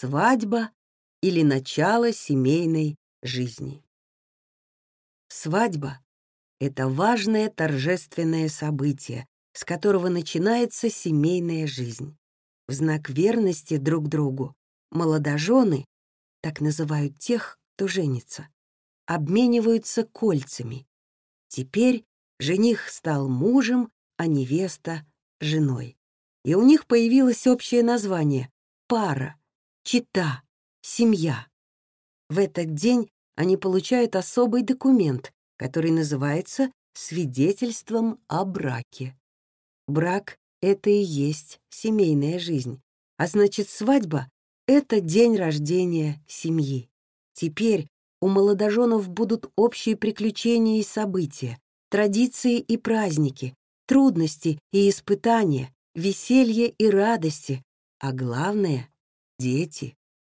свадьба или начало семейной жизни. Свадьба — это важное торжественное событие, с которого начинается семейная жизнь. В знак верности друг другу молодожены, так называют тех, кто женится, обмениваются кольцами. Теперь жених стал мужем, а невеста — женой. И у них появилось общее название — пара, чета, семья. В этот день они получают особый документ, который называется свидетельством о браке. Брак — это и есть семейная жизнь, а значит, свадьба — это день рождения семьи. Теперь у молодоженов будут общие приключения и события, традиции и праздники, трудности и испытания, веселье и радости, а главное — дети.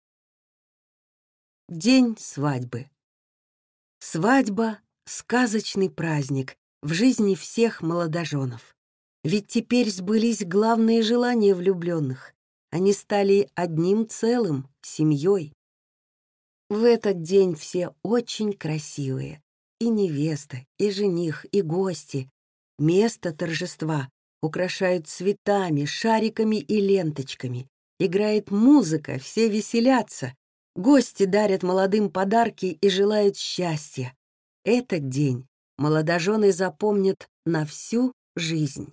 День свадьбы. Свадьба — сказочный праздник в жизни всех молодоженов. Ведь теперь сбылись главные желания влюбленных. Они стали одним целым, семьей. В этот день все очень красивые. И невеста, и жених, и гости. Место торжества украшают цветами, шариками и ленточками. Играет музыка, все веселятся. Гости дарят молодым подарки и желают счастья. Этот день молодожены запомнят на всю жизнь.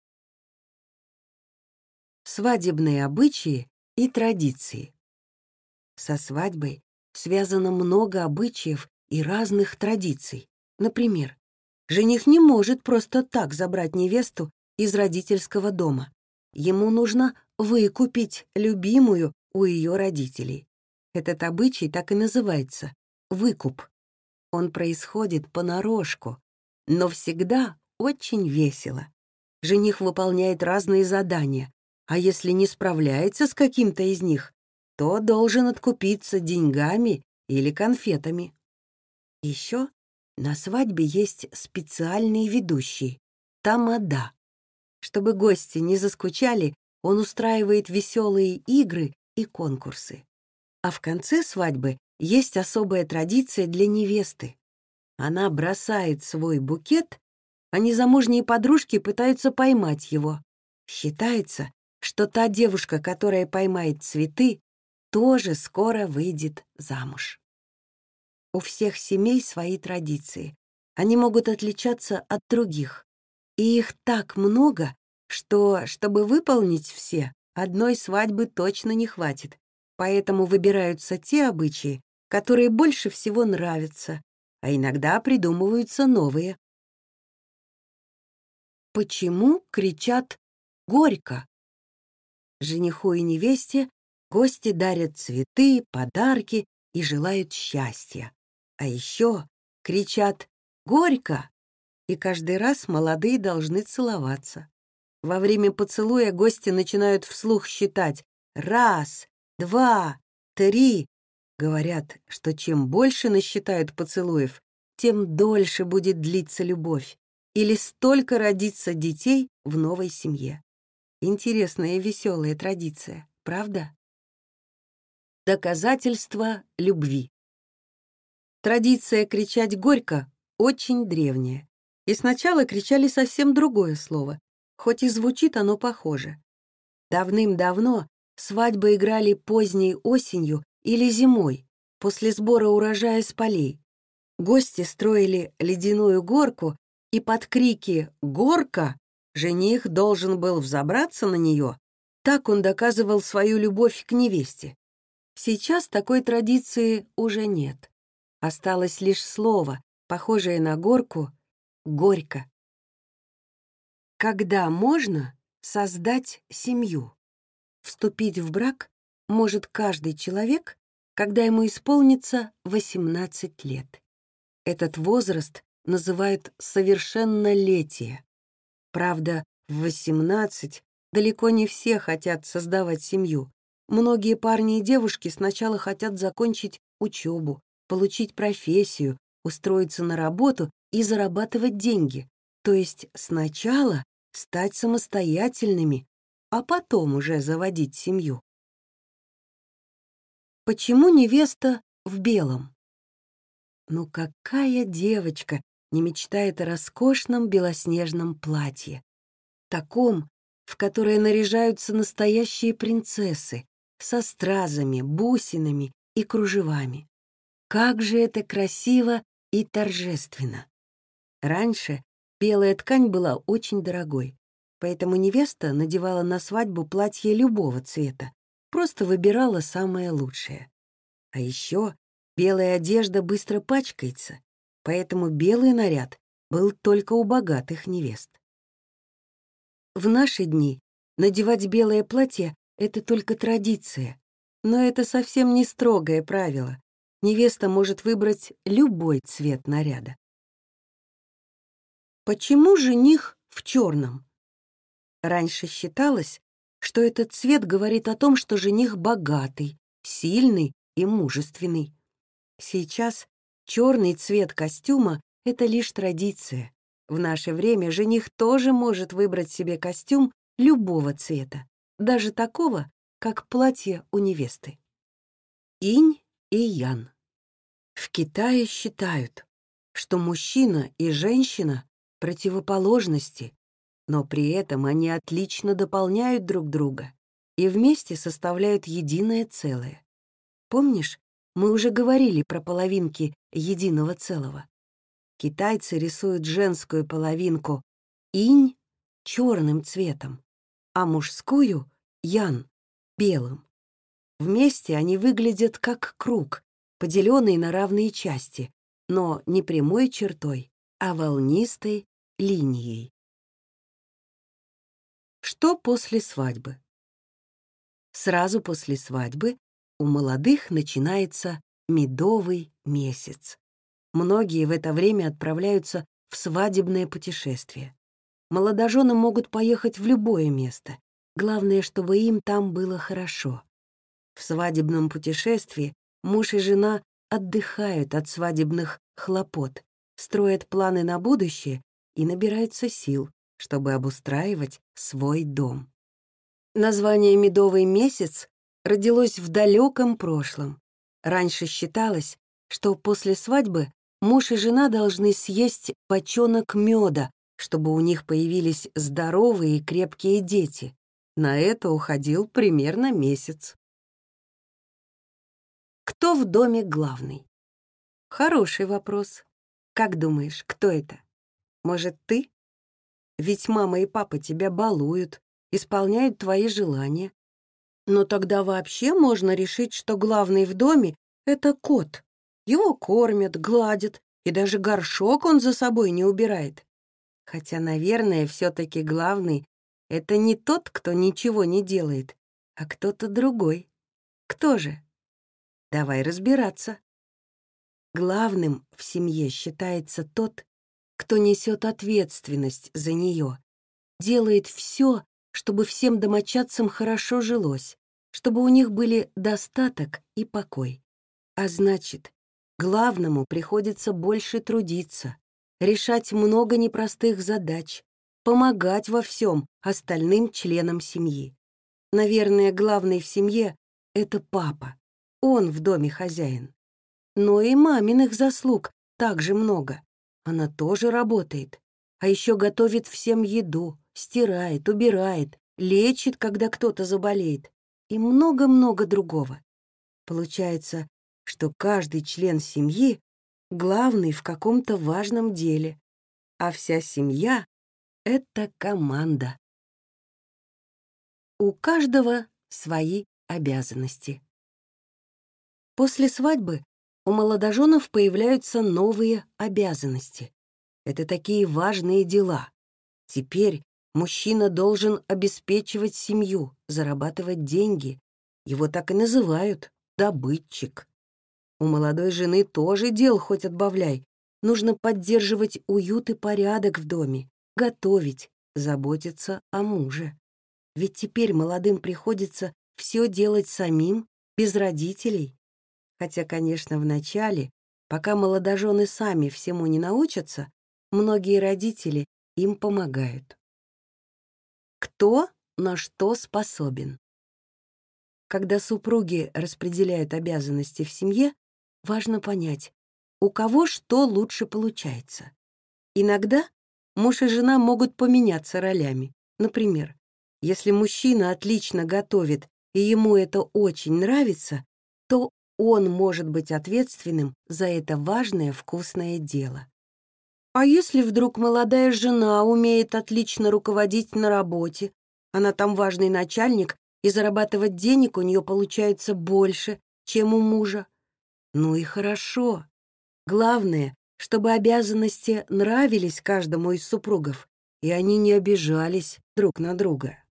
Свадебные обычаи и традиции. Со свадьбой связано много обычаев и разных традиций. Например, жених не может просто так забрать невесту из родительского дома. Ему нужно выкупить любимую у ее родителей. Этот обычай так и называется — выкуп. Он происходит понарошку, но всегда очень весело. Жених выполняет разные задания, а если не справляется с каким-то из них, то должен откупиться деньгами или конфетами. Еще на свадьбе есть специальный ведущий — тамада. Чтобы гости не заскучали, он устраивает веселые игры и конкурсы. А в конце свадьбы есть особая традиция для невесты. Она бросает свой букет, а незамужние подружки пытаются поймать его. Считается, что та девушка, которая поймает цветы, тоже скоро выйдет замуж. У всех семей свои традиции. Они могут отличаться от других. И их так много, что, чтобы выполнить все, одной свадьбы точно не хватит. Поэтому выбираются те обычаи, которые больше всего нравятся, а иногда придумываются новые. Почему кричат «Горько»? Жениху и невесте гости дарят цветы, подарки и желают счастья. А еще кричат «Горько!» и каждый раз молодые должны целоваться. Во время поцелуя гости начинают вслух считать «раз», «два», «три». Говорят, что чем больше насчитают поцелуев, тем дольше будет длиться любовь или столько родится детей в новой семье. Интересная и веселая традиция, правда? Доказательство любви. Традиция кричать горько очень древняя. И сначала кричали совсем другое слово, хоть и звучит оно похоже. Давным-давно свадьбы играли поздней осенью или зимой, после сбора урожая с полей. Гости строили ледяную горку, и под крики «Горка!» жених должен был взобраться на нее. Так он доказывал свою любовь к невесте. Сейчас такой традиции уже нет. Осталось лишь слово, похожее на горку — «горько». Когда можно создать семью? Вступить в брак может каждый человек, когда ему исполнится 18 лет. Этот возраст называют совершеннолетие. Правда, в 18 далеко не все хотят создавать семью. Многие парни и девушки сначала хотят закончить учебу, получить профессию, устроиться на работу и зарабатывать деньги. То есть сначала стать самостоятельными, а потом уже заводить семью. Почему невеста в белом? Ну какая девочка не мечтает о роскошном белоснежном платье? Таком, в которое наряжаются настоящие принцессы, со стразами, бусинами и кружевами. Как же это красиво и торжественно! Раньше белая ткань была очень дорогой, поэтому невеста надевала на свадьбу платье любого цвета, просто выбирала самое лучшее. А еще белая одежда быстро пачкается, поэтому белый наряд был только у богатых невест. В наши дни надевать белое платье — это только традиция, но это совсем не строгое правило. Невеста может выбрать любой цвет наряда. Почему жених в черном? Раньше считалось, что этот цвет говорит о том, что жених богатый, сильный и мужественный. Сейчас черный цвет костюма — это лишь традиция. В наше время жених тоже может выбрать себе костюм любого цвета, даже такого, как платье у невесты. Инь и ян. В Китае считают, что мужчина и женщина — противоположности, но при этом они отлично дополняют друг друга и вместе составляют единое целое. Помнишь, мы уже говорили про половинки единого целого? Китайцы рисуют женскую половинку инь черным цветом, а мужскую ян белым. Вместе они выглядят как круг, поделенный на равные части, но не прямой чертой, а волнистой линией. Что после свадьбы? Сразу после свадьбы у молодых начинается медовый месяц. Многие в это время отправляются в свадебное путешествие. Молодожены могут поехать в любое место. Главное, чтобы им там было хорошо. В свадебном путешествии муж и жена отдыхают от свадебных хлопот, строят планы на будущее и набираются сил, чтобы обустраивать свой дом. Название «медовый месяц» родилось в далеком прошлом. Раньше считалось, что после свадьбы муж и жена должны съесть бочонок меда, чтобы у них появились здоровые и крепкие дети. На это уходил примерно месяц. Кто в доме главный? Хороший вопрос. Как думаешь, кто это? Может, ты? Ведь мама и папа тебя балуют, исполняют твои желания. Но тогда вообще можно решить, что главный в доме — это кот. Его кормят, гладят, и даже горшок он за собой не убирает. Хотя, наверное, все-таки главный — это не тот, кто ничего не делает, а кто-то другой. Кто же? Давай разбираться. Главным в семье считается тот, кто несет ответственность за нее, делает все, чтобы всем домочадцам хорошо жилось, чтобы у них были достаток и покой. А значит, главному приходится больше трудиться, решать много непростых задач, помогать во всем остальным членам семьи. Наверное, главный в семье — это папа. Он в доме хозяин. Но и маминых заслуг также много. Она тоже работает. А еще готовит всем еду, стирает, убирает, лечит, когда кто-то заболеет. И много-много другого. Получается, что каждый член семьи главный в каком-то важном деле, а вся семья — это команда. У каждого свои обязанности. После свадьбы у молодоженов появляются новые обязанности. Это такие важные дела. Теперь мужчина должен обеспечивать семью, зарабатывать деньги. Его так и называют — добытчик. У молодой жены тоже дел хоть отбавляй. Нужно поддерживать уют и порядок в доме, готовить, заботиться о муже. Ведь теперь молодым приходится все делать самим, без родителей. Хотя, конечно, вначале, пока молодожены сами всему не научатся, многие родители им помогают. Кто на что способен? Когда супруги распределяют обязанности в семье, важно понять, у кого что лучше получается. Иногда муж и жена могут поменяться ролями. Например, если мужчина отлично готовит и ему это очень нравится, то он может быть ответственным за это важное вкусное дело. А если вдруг молодая жена умеет отлично руководить на работе, она там важный начальник, и зарабатывать денег у нее получается больше, чем у мужа? Ну и хорошо. Главное, чтобы обязанности нравились каждому из супругов, и они не обижались друг на друга.